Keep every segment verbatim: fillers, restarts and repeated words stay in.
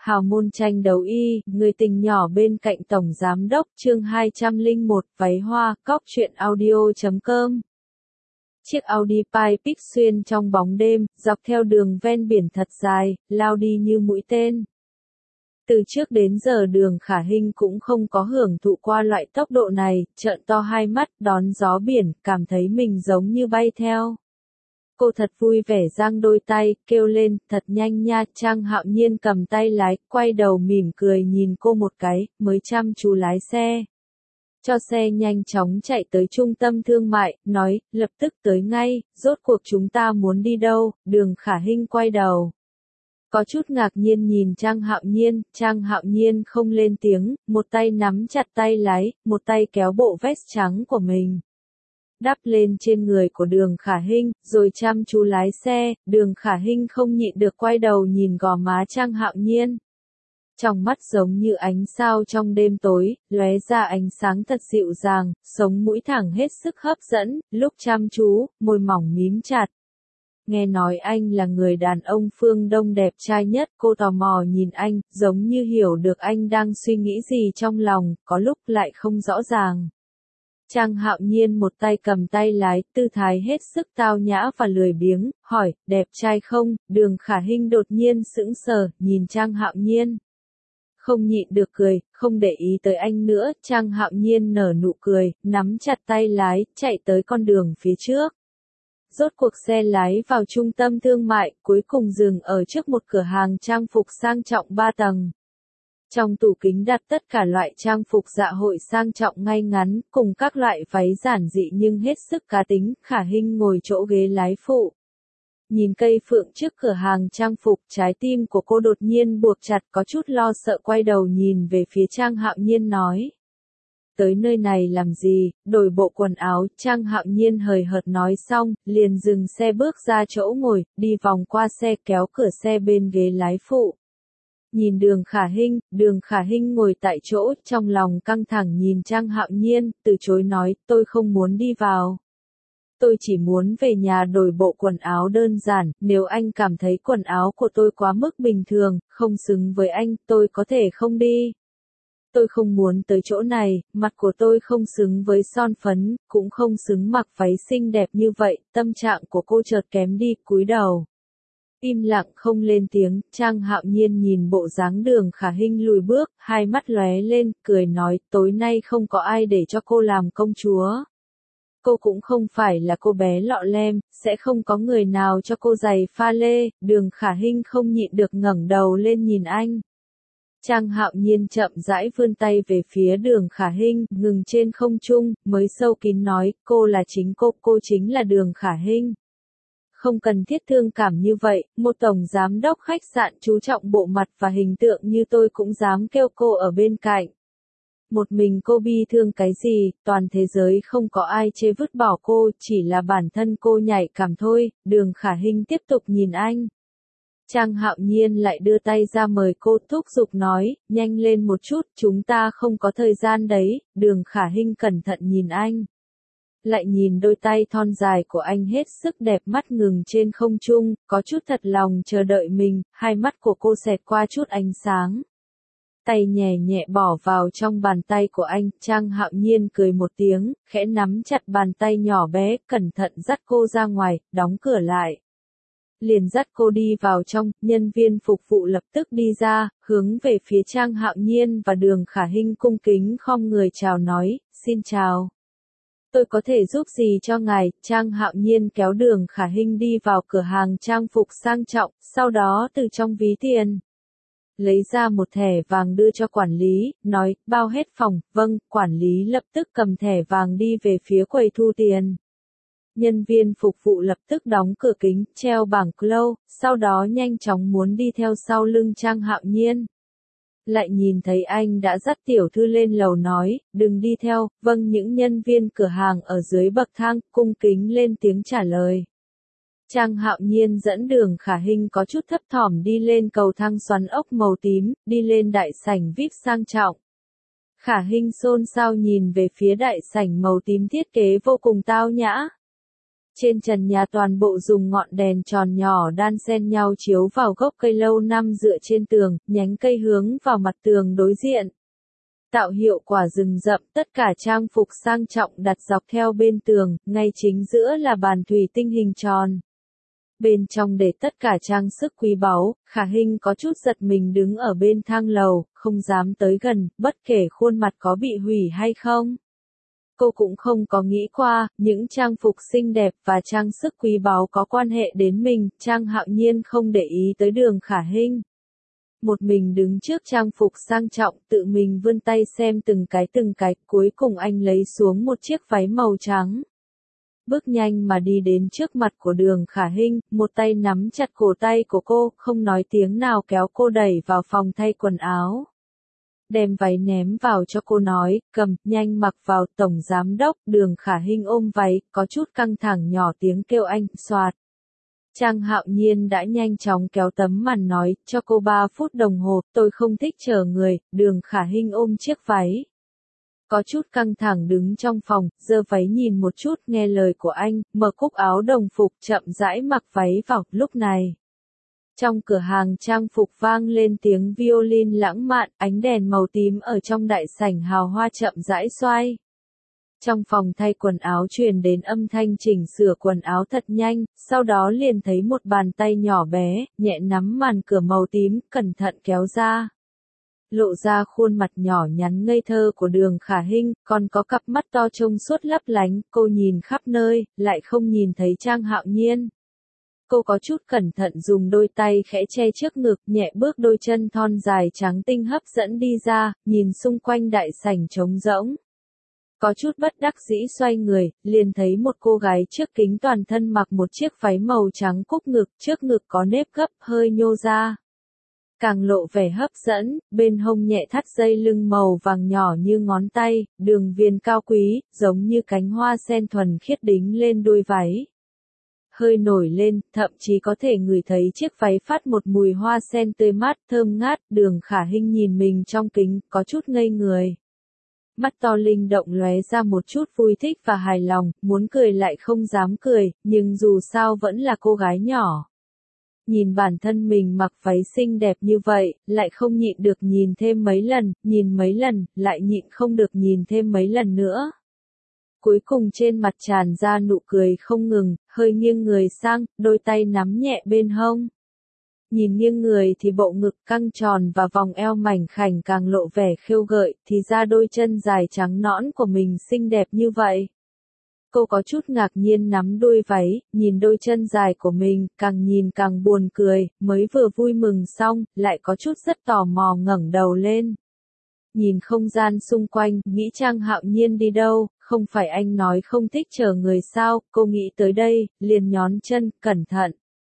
Hào môn tranh đấu y, người tình nhỏ bên cạnh tổng giám đốc, chương hai trăm lẻ một, váy hoa, cóc truyện audio chấm com. Chiếc Audi Pipex xuyên trong bóng đêm, dọc theo đường ven biển thật dài, lao đi như mũi tên. Từ trước đến giờ Đường Khả Hinh cũng không có hưởng thụ qua loại tốc độ này, trợn to hai mắt, đón gió biển, cảm thấy mình giống như bay theo. Cô thật vui vẻ giang đôi tay, kêu lên, thật nhanh nha. Trang Hạo Nhiên cầm tay lái, quay đầu mỉm cười nhìn cô một cái, mới chăm chú lái xe. Cho xe nhanh chóng chạy tới trung tâm thương mại, nói, lập tức tới ngay, rốt cuộc chúng ta muốn đi đâu? Đường Khả Hinh quay đầu. Có chút ngạc nhiên nhìn Trang Hạo Nhiên, Trang Hạo Nhiên không lên tiếng, một tay nắm chặt tay lái, một tay kéo bộ vest trắng của mình. Đắp lên trên người của Đường Khả Hinh, rồi chăm chú lái xe. Đường Khả Hinh không nhịn được quay đầu nhìn gò má Trang Hạo Nhiên. Trong mắt giống như ánh sao trong đêm tối, lóe ra ánh sáng thật dịu dàng, sống mũi thẳng hết sức hấp dẫn, lúc chăm chú, môi mỏng mím chặt. Nghe nói anh là người đàn ông phương Đông đẹp trai nhất, cô tò mò nhìn anh, giống như hiểu được anh đang suy nghĩ gì trong lòng, có lúc lại không rõ ràng. Trang Hạo Nhiên một tay cầm tay lái, tư thái hết sức tao nhã và lười biếng, hỏi, đẹp trai không? Đường Khả Hinh đột nhiên sững sờ, nhìn Trang Hạo Nhiên. Không nhịn được cười, không để ý tới anh nữa, Trang Hạo Nhiên nở nụ cười, nắm chặt tay lái, chạy tới con đường phía trước. Rốt cuộc xe lái vào trung tâm thương mại, cuối cùng dừng ở trước một cửa hàng trang phục sang trọng ba tầng. Trong tủ kính đặt tất cả loại trang phục dạ hội sang trọng ngay ngắn, cùng các loại váy giản dị nhưng hết sức cá tính. Khả Hinh ngồi chỗ ghế lái phụ. Nhìn cây phượng trước cửa hàng trang phục, trái tim của cô đột nhiên buộc chặt, có chút lo sợ quay đầu nhìn về phía Trang Hạo Nhiên nói. Tới nơi này làm gì? Đổi bộ quần áo. Trang Hạo Nhiên hời hợt nói xong, liền dừng xe bước ra chỗ ngồi, đi vòng qua xe kéo cửa xe bên ghế lái phụ. Nhìn Đường Khả Hinh, Đường Khả Hinh ngồi tại chỗ, trong lòng căng thẳng nhìn Trang Hạo Nhiên, từ chối nói, tôi không muốn đi vào. Tôi chỉ muốn về nhà đổi bộ quần áo đơn giản, nếu anh cảm thấy quần áo của tôi quá mức bình thường, không xứng với anh, tôi có thể không đi. Tôi không muốn tới chỗ này, mặt của tôi không xứng với son phấn, cũng không xứng mặc váy xinh đẹp như vậy. Tâm trạng của cô chợt kém đi, cúi đầu. Im lặng không lên tiếng. Trang Hạo Nhiên nhìn bộ dáng Đường Khả Hinh lùi bước, hai mắt lóe lên, cười nói, tối nay không có ai để cho cô làm công chúa. Cô cũng không phải là cô bé lọ lem, sẽ không có người nào cho cô giày pha lê. Đường Khả Hinh không nhịn được ngẩng đầu lên nhìn anh. Trang Hạo Nhiên chậm rãi vươn tay về phía Đường Khả Hinh, ngừng trên không trung, mới sâu kín nói, cô là chính cô, cô chính là Đường Khả Hinh. Không cần thiết thương cảm như vậy, một tổng giám đốc khách sạn chú trọng bộ mặt và hình tượng như tôi cũng dám kêu cô ở bên cạnh. Một mình cô bi thương cái gì, toàn thế giới không có ai chê vứt bỏ cô, chỉ là bản thân cô nhạy cảm thôi. Đường Khả Hinh tiếp tục nhìn anh. Trang Hạo Nhiên lại đưa tay ra mời cô, thúc giục nói, nhanh lên một chút, chúng ta không có thời gian đấy. Đường Khả Hinh cẩn thận nhìn anh. Lại nhìn đôi tay thon dài của anh hết sức đẹp, mắt ngừng trên không trung, có chút thật lòng chờ đợi mình. Hai mắt của cô xẹt qua chút ánh sáng. Tay nhẹ nhẹ bỏ vào trong bàn tay của anh. Trang Hạo Nhiên cười một tiếng, khẽ nắm chặt bàn tay nhỏ bé, cẩn thận dắt cô ra ngoài, đóng cửa lại. Liền dắt cô đi vào trong, nhân viên phục vụ lập tức đi ra, hướng về phía Trang Hạo Nhiên và Đường Khả Hinh cung kính khom người chào nói, xin chào. Tôi có thể giúp gì cho ngài? Trang Hạo Nhiên kéo Đường Khả Hinh đi vào cửa hàng trang phục sang trọng, sau đó từ trong ví tiền lấy ra một thẻ vàng đưa cho quản lý, nói, bao hết phòng. Vâng. Quản lý lập tức cầm thẻ vàng đi về phía quầy thu tiền. Nhân viên phục vụ lập tức đóng cửa kính, treo bảng close, sau đó nhanh chóng muốn đi theo sau lưng Trang Hạo Nhiên. Lại nhìn thấy anh đã dắt tiểu thư lên lầu nói, đừng đi theo. Vâng. Những nhân viên cửa hàng ở dưới bậc thang, cung kính lên tiếng trả lời. Trang Hạo Nhiên dẫn Đường Khả Hinh có chút thấp thỏm đi lên cầu thang xoắn ốc màu tím, đi lên đại sảnh vi ai pi sang trọng. Khả Hinh xôn xao nhìn về phía đại sảnh màu tím thiết kế vô cùng tao nhã. Trên trần nhà toàn bộ dùng ngọn đèn tròn nhỏ đan xen nhau chiếu vào gốc cây lâu năm dựa trên tường, nhánh cây hướng vào mặt tường đối diện. Tạo hiệu quả rừng rậm, tất cả trang phục sang trọng đặt dọc theo bên tường, ngay chính giữa là bàn thủy tinh hình tròn. Bên trong để tất cả trang sức quý báu, Khả Hinh có chút giật mình đứng ở bên thang lầu, không dám tới gần, bất kể khuôn mặt có bị hủy hay không. Cô cũng không có nghĩ qua, những trang phục xinh đẹp và trang sức quý báu có quan hệ đến mình, Trang Hạo Nhiên không để ý tới Đường Khả Hinh. Một mình đứng trước trang phục sang trọng, tự mình vươn tay xem từng cái từng cái, cuối cùng anh lấy xuống một chiếc váy màu trắng. Bước nhanh mà đi đến trước mặt của Đường Khả Hinh, một tay nắm chặt cổ tay của cô, không nói tiếng nào kéo cô đẩy vào phòng thay quần áo. Đem váy ném vào cho cô nói, cầm, nhanh mặc vào. Tổng giám đốc. Đường Khả Hinh ôm váy, có chút căng thẳng nhỏ tiếng kêu anh, soạt. Trang Hạo Nhiên đã nhanh chóng kéo tấm màn nói, cho cô ba phút đồng hồ, tôi không thích chờ người. Đường Khả Hinh ôm chiếc váy. Có chút căng thẳng đứng trong phòng, giơ váy nhìn một chút, nghe lời của anh, mở cúc áo đồng phục, chậm rãi mặc váy vào. Lúc này, trong cửa hàng trang phục vang lên tiếng violin lãng mạn, ánh đèn màu tím ở trong đại sảnh hào hoa chậm rãi xoay. Trong phòng thay quần áo truyền đến âm thanh chỉnh sửa quần áo thật nhanh, sau đó liền thấy một bàn tay nhỏ bé, nhẹ nắm màn cửa màu tím, cẩn thận kéo ra. Lộ ra khuôn mặt nhỏ nhắn ngây thơ của Đường Khả Hinh, còn có cặp mắt to trông suốt lấp lánh, cô nhìn khắp nơi, lại không nhìn thấy Trang Hạo Nhiên. Cô có chút cẩn thận dùng đôi tay khẽ che trước ngực, nhẹ bước đôi chân thon dài trắng tinh hấp dẫn đi ra, nhìn xung quanh đại sảnh trống rỗng. Có chút bất đắc dĩ xoay người, liền thấy một cô gái trước kính toàn thân mặc một chiếc váy màu trắng cúc ngực, trước ngực có nếp gấp hơi nhô ra. Càng lộ vẻ hấp dẫn, bên hông nhẹ thắt dây lưng màu vàng nhỏ như ngón tay, đường viền cao quý, giống như cánh hoa sen thuần khiết đính lên đuôi váy. Hơi nổi lên, thậm chí có thể ngửi thấy chiếc váy phát một mùi hoa sen tươi mát, thơm ngát. Đường Khả Hinh nhìn mình trong kính, có chút ngây người. Mắt to linh động lóe ra một chút vui thích và hài lòng, muốn cười lại không dám cười, nhưng dù sao vẫn là cô gái nhỏ. Nhìn bản thân mình mặc váy xinh đẹp như vậy, lại không nhịn được nhìn thêm mấy lần, nhìn mấy lần, lại nhịn không được nhìn thêm mấy lần nữa. Cuối cùng trên mặt tràn ra nụ cười không ngừng, hơi nghiêng người sang, đôi tay nắm nhẹ bên hông. Nhìn nghiêng người thì bộ ngực căng tròn và vòng eo mảnh khảnh càng lộ vẻ khêu gợi, thì ra đôi chân dài trắng nõn của mình xinh đẹp như vậy. Cô có chút ngạc nhiên nắm đuôi váy, nhìn đôi chân dài của mình, càng nhìn càng buồn cười, mới vừa vui mừng xong, lại có chút rất tò mò ngẩng đầu lên. Nhìn không gian xung quanh, nghĩ Trang Hạo Nhiên đi đâu, không phải anh nói không thích chờ người sao, cô nghĩ tới đây, liền nhón chân, cẩn thận.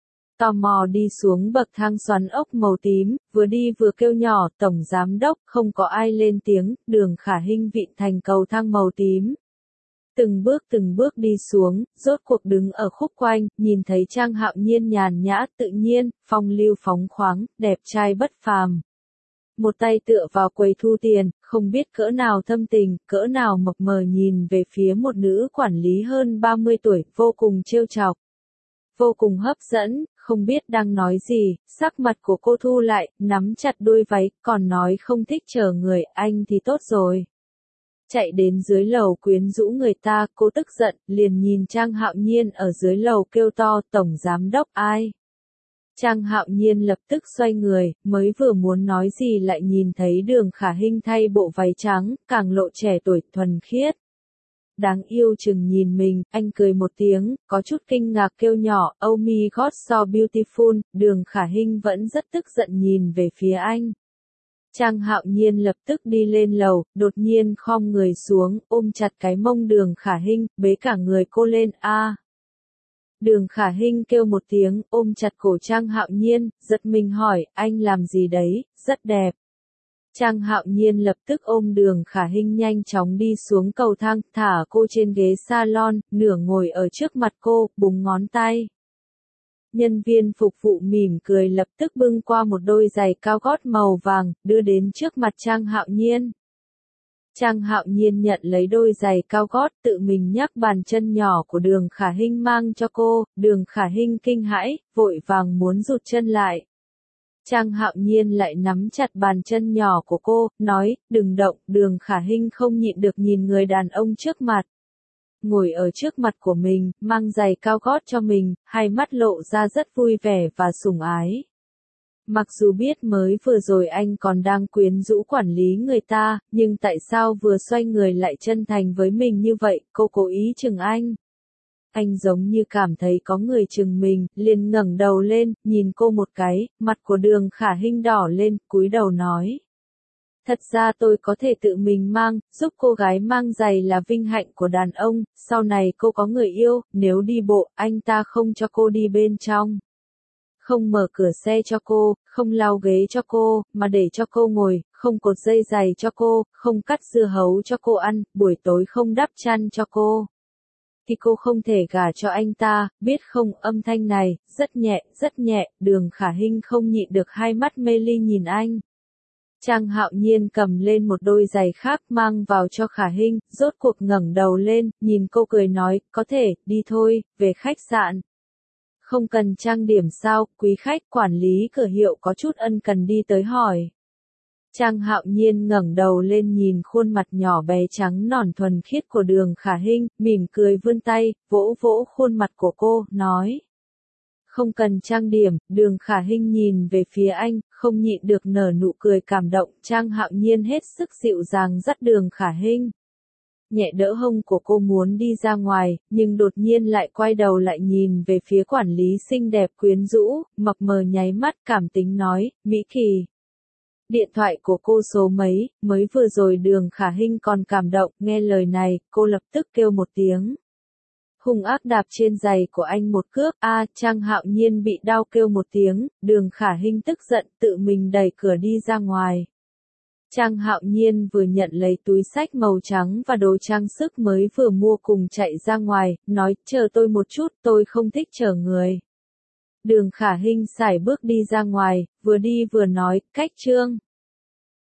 Tò mò đi xuống bậc thang xoắn ốc màu tím, vừa đi vừa kêu nhỏ, tổng giám đốc, không có ai lên tiếng. Đường Khả Hinh vịn thành cầu thang màu tím. Từng bước từng bước đi xuống, rốt cuộc đứng ở khúc quanh, nhìn thấy Trang Hạo Nhiên nhàn nhã, tự nhiên, phong lưu phóng khoáng, đẹp trai bất phàm. Một tay tựa vào quầy thu tiền, không biết cỡ nào thâm tình, cỡ nào mập mờ nhìn về phía một nữ quản lý hơn ba mươi tuổi, vô cùng trêu chọc. Vô cùng hấp dẫn, không biết đang nói gì, sắc mặt của cô thu lại, nắm chặt đuôi váy, còn nói không thích chờ người, anh thì tốt rồi. Chạy đến dưới lầu quyến rũ người ta, cô tức giận, liền nhìn Trang Hạo Nhiên ở dưới lầu kêu to, tổng giám đốc ai? Trang Hạo Nhiên lập tức xoay người, mới vừa muốn nói gì lại nhìn thấy Đường Khả Hinh thay bộ váy trắng, càng lộ trẻ tuổi, thuần khiết. Đáng yêu chừng nhìn mình, anh cười một tiếng, có chút kinh ngạc kêu nhỏ, oh my god so beautiful. Đường Khả Hinh vẫn rất tức giận nhìn về phía anh. Trang Hạo Nhiên lập tức đi lên lầu, đột nhiên khom người xuống, ôm chặt cái mông Đường Khả Hinh, bế cả người cô lên, a. À. Đường Khả Hinh kêu một tiếng, ôm chặt cổ Trang Hạo Nhiên, giật mình hỏi, anh làm gì đấy, rất đẹp. Trang Hạo Nhiên lập tức ôm Đường Khả Hinh nhanh chóng đi xuống cầu thang, thả cô trên ghế salon, nửa ngồi ở trước mặt cô, búng ngón tay. Nhân viên phục vụ mỉm cười lập tức bưng qua một đôi giày cao gót màu vàng, đưa đến trước mặt Trang Hạo Nhiên. Trang Hạo Nhiên nhận lấy đôi giày cao gót, tự mình nhấc bàn chân nhỏ của Đường Khả Hinh mang cho cô. Đường Khả Hinh kinh hãi, vội vàng muốn rụt chân lại. Trang Hạo Nhiên lại nắm chặt bàn chân nhỏ của cô, nói, đừng động. Đường Khả Hinh không nhịn được nhìn người đàn ông trước mặt. Ngồi ở trước mặt của mình, mang giày cao gót cho mình, hai mắt lộ ra rất vui vẻ và sủng ái. Mặc dù biết mới vừa rồi anh còn đang quyến rũ quản lý người ta, nhưng tại sao vừa xoay người lại chân thành với mình như vậy, cô cố ý chừng anh. Anh giống như cảm thấy có người chừng mình, liền ngẩng đầu lên, nhìn cô một cái, mặt của Đường Khả Hinh đỏ lên, cúi đầu nói. Thật ra tôi có thể tự mình mang, giúp cô gái mang giày là vinh hạnh của đàn ông, sau này cô có người yêu, nếu đi bộ, anh ta không cho cô đi bên trong. Không mở cửa xe cho cô, không lau ghế cho cô, mà để cho cô ngồi, không cột dây giày cho cô, không cắt dưa hấu cho cô ăn, buổi tối không đắp chăn cho cô. Thì cô không thể gả cho anh ta, biết không? Âm thanh này, rất nhẹ, rất nhẹ, Đường Khả Hinh không nhịn được hai mắt mê ly nhìn anh. Trang Hạo Nhiên cầm lên một đôi giày khác mang vào cho Khả Hinh, rốt cuộc ngẩng đầu lên, nhìn cô cười nói, có thể, đi thôi, về khách sạn. Không cần trang điểm sao, quý khách? Quản lý cửa hiệu có chút ân cần đi tới hỏi. Trang Hạo Nhiên ngẩng đầu lên nhìn khuôn mặt nhỏ bé trắng nõn thuần khiết của Đường Khả Hinh, mỉm cười vươn tay, vỗ vỗ khuôn mặt của cô, nói. Không cần trang điểm. Đường Khả Hinh nhìn về phía anh, không nhịn được nở nụ cười cảm động. Trang Hạo Nhiên hết sức dịu dàng dắt Đường Khả Hinh. Nhẹ đỡ hông của cô muốn đi ra ngoài, nhưng đột nhiên lại quay đầu lại nhìn về phía quản lý xinh đẹp quyến rũ, mập mờ nháy mắt cảm tính nói, Mỹ Kỳ. Điện thoại của cô số mấy, mới vừa rồi Đường Khả Hinh còn cảm động, nghe lời này, cô lập tức kêu một tiếng. Hung ác đạp trên giày của anh một cước, a Trang Hạo Nhiên bị đau kêu một tiếng, Đường Khả Hinh tức giận tự mình đẩy cửa đi ra ngoài. Trang Hạo Nhiên vừa nhận lấy túi xách màu trắng và đồ trang sức mới vừa mua cùng chạy ra ngoài, nói, chờ tôi một chút, tôi không thích chở người. Đường Khả Hinh sải bước đi ra ngoài, vừa đi vừa nói, cách Trương.